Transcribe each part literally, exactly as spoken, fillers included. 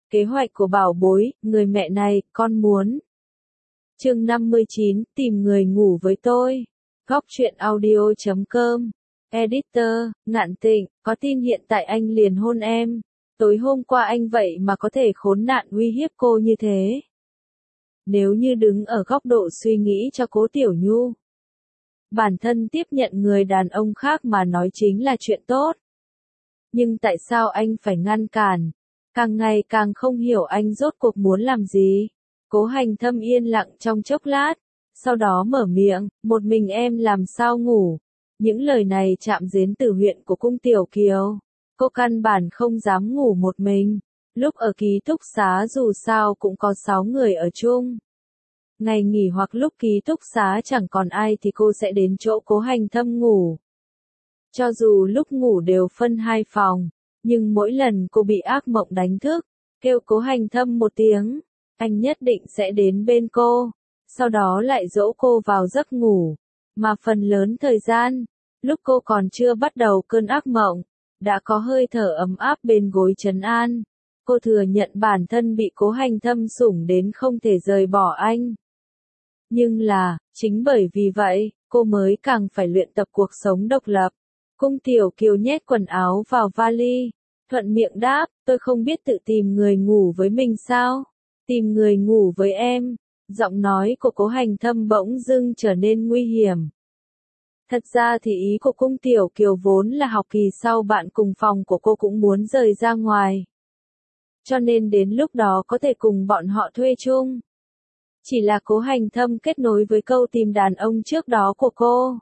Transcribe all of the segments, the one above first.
Kế hoạch của bảo bối, người mẹ này, con muốn. Chương năm mươi chín, tìm người ngủ với tôi. Góc truyện audio chấm com. Editor, Ngạn Tịnh, có tin hiện tại anh liền hôn em. Tối hôm qua anh vậy mà có thể khốn nạn uy hiếp cô như thế. Nếu như đứng ở góc độ suy nghĩ cho Cố Tiểu Nhu, bản thân tiếp nhận người đàn ông khác mà nói chính là chuyện tốt. Nhưng tại sao anh phải ngăn cản? Càng ngày càng không hiểu anh rốt cuộc muốn làm gì. Cố Hành Thâm yên lặng trong chốc lát, sau đó mở miệng, một mình em làm sao ngủ. Những lời này chạm đến từ huyện của cung Tiểu Kiều. Cô căn bản không dám ngủ một mình. Lúc ở ký túc xá dù sao cũng có sáu người ở chung. Ngày nghỉ hoặc lúc ký túc xá chẳng còn ai thì cô sẽ đến chỗ Cố Hành Thâm ngủ. Cho dù lúc ngủ đều phân hai phòng, nhưng mỗi lần cô bị ác mộng đánh thức, kêu Cố Hành Thâm một tiếng, anh nhất định sẽ đến bên cô, sau đó lại dỗ cô vào giấc ngủ. Mà phần lớn thời gian, lúc cô còn chưa bắt đầu cơn ác mộng, đã có hơi thở ấm áp bên gối trấn an. Cô thừa nhận bản thân bị Cố Hành Thâm sủng đến không thể rời bỏ anh. Nhưng là, chính bởi vì vậy, cô mới càng phải luyện tập cuộc sống độc lập. Cung Tiểu Kiều nhét quần áo vào vali, thuận miệng đáp, tôi không biết tự tìm người ngủ với mình sao? Tìm người ngủ với em. Giọng nói của Cố Hành Thâm bỗng dưng trở nên nguy hiểm. Thật ra thì ý của Cung Tiểu Kiều vốn là học kỳ sau bạn cùng phòng của cô cũng muốn rời ra ngoài. Cho nên đến lúc đó có thể cùng bọn họ thuê chung. Chỉ là Cố Hành Thâm kết nối với câu tìm đàn ông trước đó của cô.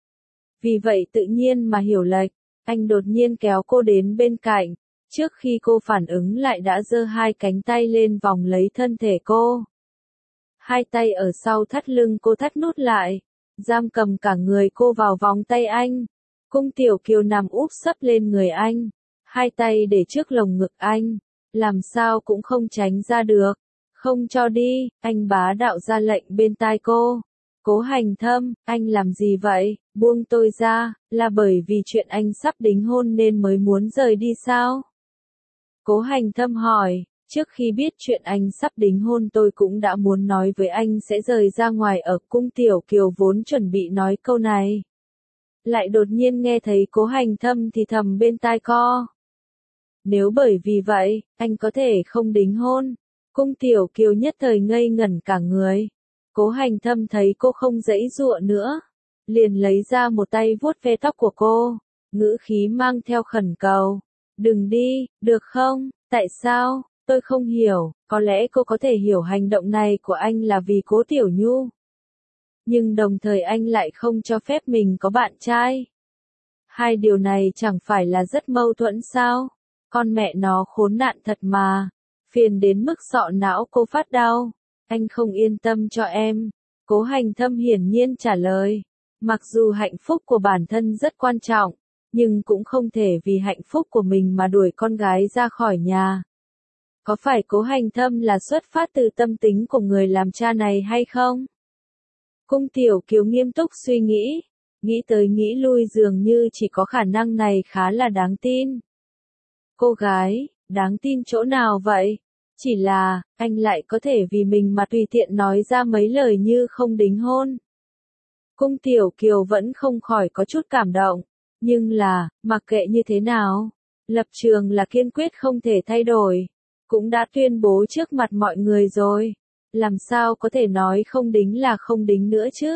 Vì vậy tự nhiên mà hiểu lệch, anh đột nhiên kéo cô đến bên cạnh. Trước khi cô phản ứng lại đã giơ hai cánh tay lên vòng lấy thân thể cô. Hai tay ở sau thắt lưng cô thắt nút lại, giam cầm cả người cô vào vòng tay anh. Cung Tiểu Kiều nằm úp sấp lên người anh, hai tay để trước lồng ngực anh, làm sao cũng không tránh ra được. Không cho đi, anh bá đạo ra lệnh bên tai cô. Cố Hành Thâm, anh làm gì vậy? Buông tôi ra, là bởi vì chuyện anh sắp đính hôn nên mới muốn rời đi sao? Cố Hành Thâm hỏi, trước khi biết chuyện anh sắp đính hôn tôi cũng đã muốn nói với anh sẽ rời ra ngoài ở. Cung Tiểu Kiều vốn chuẩn bị nói câu này. Lại đột nhiên nghe thấy Cố Hành Thâm thì thầm bên tai co. Nếu bởi vì vậy, anh có thể không đính hôn. Cung Tiểu Kiều nhất thời ngây ngẩn cả người. Cố Hành Thâm thấy cô không giãy giụa nữa, liền lấy ra một tay vuốt ve tóc của cô, ngữ khí mang theo khẩn cầu. Đừng đi, được không? Tại sao? Tôi không hiểu, có lẽ cô có thể hiểu hành động này của anh là vì Cố Tiểu Nhu. Nhưng đồng thời anh lại không cho phép mình có bạn trai. Hai điều này chẳng phải là rất mâu thuẫn sao? Con mẹ nó khốn nạn thật mà. Phiền đến mức sọ não cô phát đau. Anh không yên tâm cho em. Cố Hành Thâm hiển nhiên trả lời. Mặc dù hạnh phúc của bản thân rất quan trọng, nhưng cũng không thể vì hạnh phúc của mình mà đuổi con gái ra khỏi nhà. Có phải Cố Hành Thâm là xuất phát từ tâm tính của người làm cha này hay không? Cung Tiểu Kiều nghiêm túc suy nghĩ. Nghĩ tới nghĩ lui dường như chỉ có khả năng này khá là đáng tin. Cô gái, đáng tin chỗ nào vậy? Chỉ là, anh lại có thể vì mình mà tùy tiện nói ra mấy lời như không đính hôn. Cung Tiểu Kiều vẫn không khỏi có chút cảm động. Nhưng là, mặc kệ như thế nào, lập trường là kiên quyết không thể thay đổi. Cũng đã tuyên bố trước mặt mọi người rồi. Làm sao có thể nói không đính là không đính nữa chứ?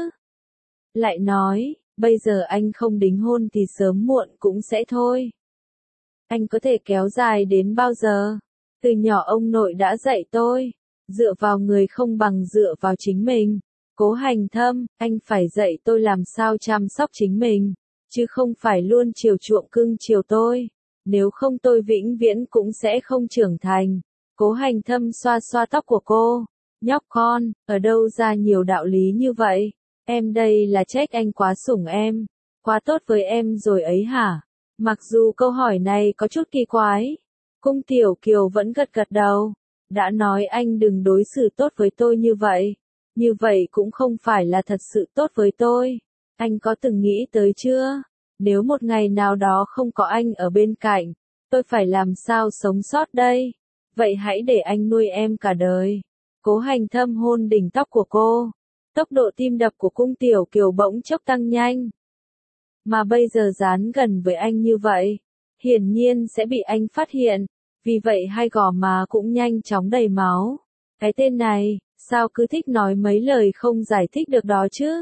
Lại nói, bây giờ anh không đính hôn thì sớm muộn cũng sẽ thôi. Anh có thể kéo dài đến bao giờ? Từ nhỏ ông nội đã dạy tôi, dựa vào người không bằng dựa vào chính mình. Cố Hành Thâm, anh phải dạy tôi làm sao chăm sóc chính mình, chứ không phải luôn chiều chuộng cưng chiều tôi. Nếu không tôi vĩnh viễn cũng sẽ không trưởng thành. Cố Hành Thâm xoa xoa tóc của cô. Nhóc con, ở đâu ra nhiều đạo lý như vậy? Em đây là trách anh quá sủng em, quá tốt với em rồi ấy hả? Mặc dù câu hỏi này có chút kỳ quái. Cung Tiểu Kiều vẫn gật gật đầu. Đã nói anh đừng đối xử tốt với tôi như vậy. Như vậy cũng không phải là thật sự tốt với tôi. Anh có từng nghĩ tới chưa? Nếu một ngày nào đó không có anh ở bên cạnh, tôi phải làm sao sống sót đây? Vậy hãy để anh nuôi em cả đời. Cố Hành Thâm hôn đỉnh tóc của cô. Tốc độ tim đập của Cung Tiểu Kiều bỗng chốc tăng nhanh. Mà bây giờ dán gần với anh như vậy, hiển nhiên sẽ bị anh phát hiện, vì vậy hai gò má cũng nhanh chóng đầy máu. Cái tên này, sao cứ thích nói mấy lời không giải thích được đó chứ?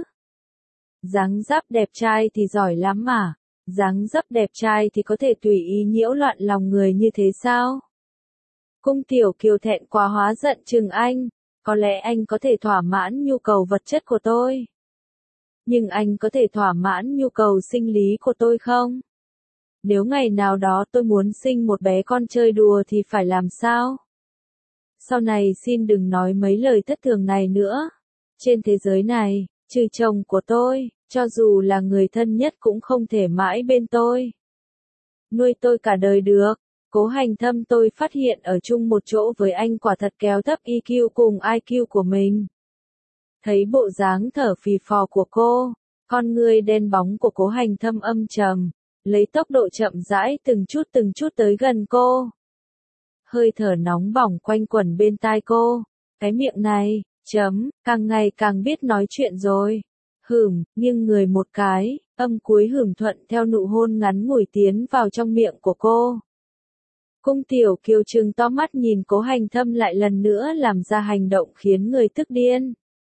Dáng dấp đẹp trai thì giỏi lắm mà, dáng dấp đẹp trai thì có thể tùy ý nhiễu loạn lòng người như thế sao? Cung Tiểu Kiều thẹn quá hóa giận chừng anh, có lẽ anh có thể thỏa mãn nhu cầu vật chất của tôi. Nhưng anh có thể thỏa mãn nhu cầu sinh lý của tôi không? Nếu ngày nào đó tôi muốn sinh một bé con chơi đùa thì phải làm sao? Sau này xin đừng nói mấy lời thất thường này nữa. Trên thế giới này, trừ chồng của tôi, cho dù là người thân nhất cũng không thể mãi bên tôi. Nuôi tôi cả đời được. Cố Hành Thâm tôi phát hiện ở chung một chỗ với anh quả thật kéo thấp e quy cùng i kiu của mình. Thấy bộ dáng thở phì phò của cô, con ngươi đen bóng của Cố Hành Thâm âm trầm, lấy tốc độ chậm rãi từng chút từng chút tới gần cô. Hơi thở nóng bỏng quanh quẩn bên tai cô, cái miệng này, chấm, càng ngày càng biết nói chuyện rồi. Hửm, nghiêng người một cái, âm cuối hửm thuận theo nụ hôn ngắn ngủi tiến vào trong miệng của cô. Cung Tiểu Kiều trừng to mắt nhìn Cố Hành Thâm lại lần nữa làm ra hành động khiến người tức điên.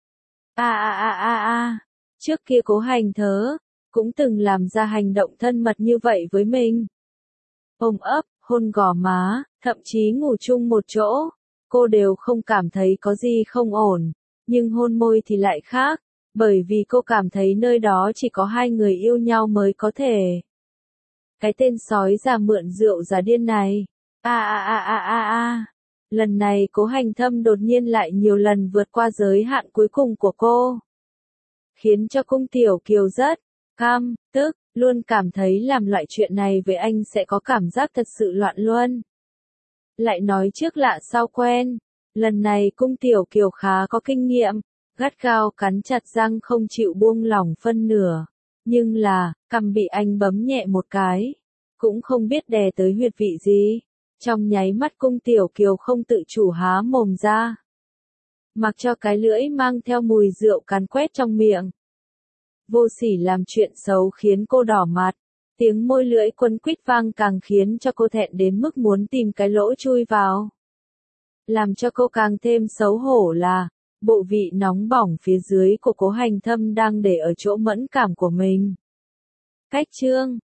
A a a a a, trước kia Cố Hành Thớ cũng từng làm ra hành động thân mật như vậy với mình. Ôm ấp, hôn gò má, thậm chí ngủ chung một chỗ, cô đều không cảm thấy có gì không ổn, nhưng hôn môi thì lại khác, bởi vì cô cảm thấy nơi đó chỉ có hai người yêu nhau mới có thể. Cái tên sói già mượn rượu già điên này. A a a a a a. Lần này Cố Hành Thâm đột nhiên lại nhiều lần vượt qua giới hạn cuối cùng của cô. Khiến cho Cung Tiểu Kiều rất căm tức, luôn cảm thấy làm loại chuyện này với anh sẽ có cảm giác thật sự loạn luân. Lại nói trước lạ sau quen, lần này Cung Tiểu Kiều khá có kinh nghiệm, gắt gao cắn chặt răng không chịu buông lỏng phân nửa. Nhưng là, cằm bị anh bấm nhẹ một cái, cũng không biết đè tới huyệt vị gì. Trong nháy mắt Cung Tiểu Kiều không tự chủ há mồm ra. Mặc cho cái lưỡi mang theo mùi rượu càn quét trong miệng. Vô sỉ làm chuyện xấu khiến cô đỏ mặt. Tiếng môi lưỡi quấn quýt vang càng khiến cho cô thẹn đến mức muốn tìm cái lỗ chui vào. Làm cho cô càng thêm xấu hổ là, bộ vị nóng bỏng phía dưới của Cố Hành Thâm đang để ở chỗ mẫn cảm của mình. Cách chương